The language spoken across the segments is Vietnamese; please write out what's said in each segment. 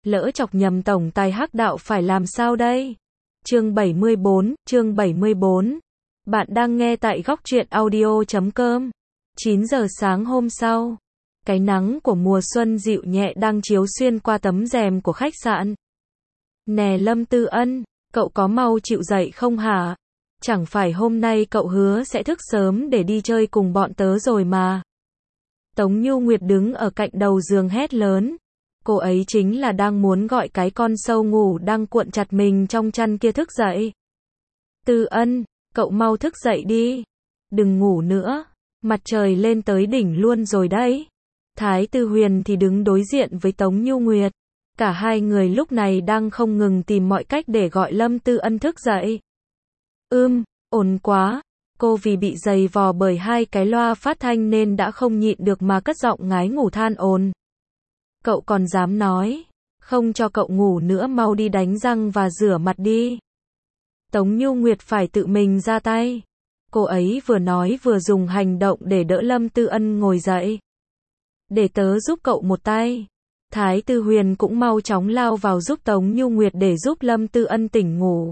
Lỡ chọc nhầm tổng tài hắc đạo phải làm sao đây? Chương 74. Bạn đang nghe tại góc truyện audio.com. 9 giờ sáng hôm sau, cái nắng của mùa xuân dịu nhẹ đang chiếu xuyên qua tấm rèm của khách sạn. Nè Lâm Tư Ân, cậu có mau chịu dậy không hả? Chẳng phải hôm nay cậu hứa sẽ thức sớm để đi chơi cùng bọn tớ rồi mà. Tống Nhu Nguyệt đứng ở cạnh đầu giường hét lớn. Cô ấy chính là đang muốn gọi cái con sâu ngủ đang cuộn chặt mình trong chăn kia thức dậy. Tư Ân, cậu mau thức dậy đi. Đừng ngủ nữa. Mặt trời lên tới đỉnh luôn rồi đấy. Thái Tư Huyền thì đứng đối diện với Tống Nhu Nguyệt. Cả hai người lúc này đang không ngừng tìm mọi cách để gọi Lâm Tư Ân thức dậy. Ồn quá. Cô vì bị giày vò bởi hai cái loa phát thanh nên đã không nhịn được mà cất giọng ngái ngủ than ồn. Cậu còn dám nói, không cho cậu ngủ nữa, mau đi đánh răng và rửa mặt đi. Tống Nhu Nguyệt phải tự mình ra tay. Cô ấy vừa nói vừa dùng hành động để đỡ Lâm Tư Ân ngồi dậy. Để tớ giúp cậu một tay. Thái Tư Huyền cũng mau chóng lao vào giúp Tống Nhu Nguyệt để giúp Lâm Tư Ân tỉnh ngủ.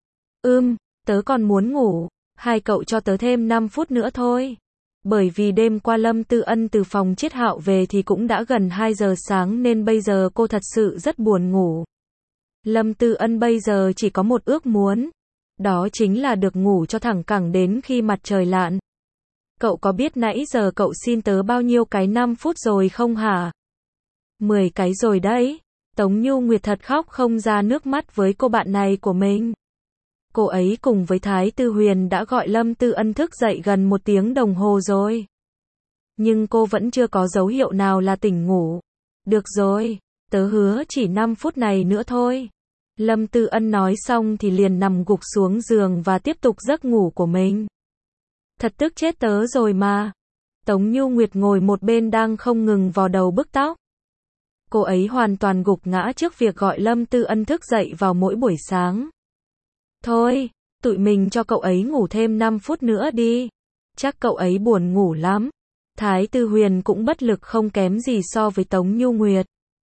Tớ còn muốn ngủ, hai cậu cho tớ thêm 5 phút nữa thôi. Bởi vì đêm qua Lâm Tư Ân từ phòng Chiết Hạo về thì cũng đã gần 2 giờ sáng nên bây giờ cô thật sự rất buồn ngủ. Lâm Tư Ân bây giờ chỉ có một ước muốn. Đó chính là được ngủ cho thẳng cẳng đến khi mặt trời lặn. Cậu có biết nãy giờ cậu xin tớ bao nhiêu cái 5 phút rồi không hả? 10 cái rồi đấy. Tống Nhu Nguyệt thật khóc không ra nước mắt với cô bạn này của mình. Cô ấy cùng với Thái Tư Huyền đã gọi Lâm Tư Ân thức dậy gần 1 tiếng đồng hồ rồi. Nhưng cô vẫn chưa có dấu hiệu nào là tỉnh ngủ. Được rồi, tớ hứa chỉ 5 phút này nữa thôi. Lâm Tư Ân nói xong thì liền nằm gục xuống giường và tiếp tục giấc ngủ của mình. Thật tức chết tớ rồi mà. Tống Nhu Nguyệt ngồi một bên đang không ngừng vò đầu bứt tóc. Cô ấy hoàn toàn gục ngã trước việc gọi Lâm Tư Ân thức dậy vào mỗi buổi sáng. Thôi, tụi mình cho cậu ấy ngủ thêm 5 phút nữa đi. Chắc cậu ấy buồn ngủ lắm. Thái Tư Huyền cũng bất lực không kém gì so với Tống Nhu Nguyệt.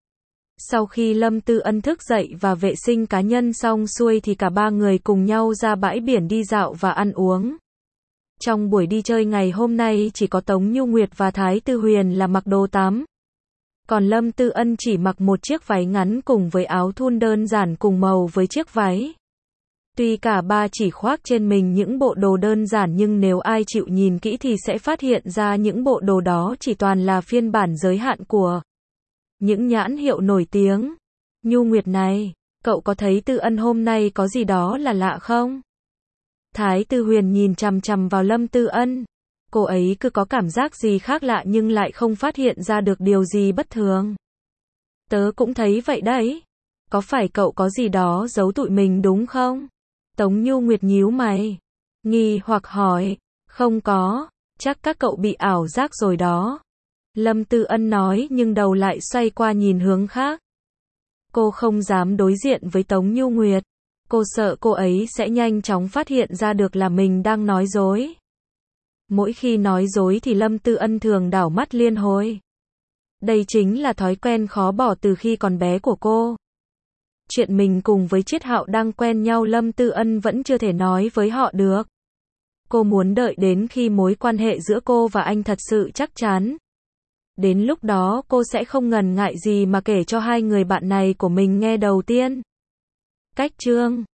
Sau khi Lâm Tư Ân thức dậy và vệ sinh cá nhân xong xuôi thì cả ba người cùng nhau ra bãi biển đi dạo và ăn uống. Trong buổi đi chơi ngày hôm nay chỉ có Tống Nhu Nguyệt và Thái Tư Huyền là mặc đồ tắm. Còn Lâm Tư Ân chỉ mặc một chiếc váy ngắn cùng với áo thun đơn giản cùng màu với chiếc váy. Tuy cả ba chỉ khoác trên mình những bộ đồ đơn giản nhưng nếu ai chịu nhìn kỹ thì sẽ phát hiện ra những bộ đồ đó chỉ toàn là phiên bản giới hạn của những nhãn hiệu nổi tiếng. Nhu Nguyệt này, cậu có thấy Tư Ân hôm nay có gì đó là lạ không? Thái Tư Huyền nhìn chằm chằm vào Lâm Tư Ân. Cô ấy cứ có cảm giác gì khác lạ nhưng lại không phát hiện ra được điều gì bất thường. Tớ cũng thấy vậy đấy. Có phải cậu có gì đó giấu tụi mình đúng không? Tống Nhu Nguyệt nhíu mày, nghi hoặc hỏi. Không có, chắc các cậu bị ảo giác rồi đó. Lâm Tư Ân nói nhưng đầu lại xoay qua nhìn hướng khác. Cô không dám đối diện với Tống Nhu Nguyệt. Cô sợ cô ấy sẽ nhanh chóng phát hiện ra được là mình đang nói dối. Mỗi khi nói dối thì Lâm Tư Ân thường đảo mắt liên hồi. Đây chính là thói quen khó bỏ từ khi còn bé của cô. Chuyện mình cùng với Chiết Hạo đang quen nhau Lâm Tư Ân vẫn chưa thể nói với họ được. Cô muốn đợi đến khi mối quan hệ giữa cô và anh thật sự chắc chắn. Đến lúc đó cô sẽ không ngần ngại gì mà kể cho hai người bạn này của mình nghe đầu tiên. Cách chương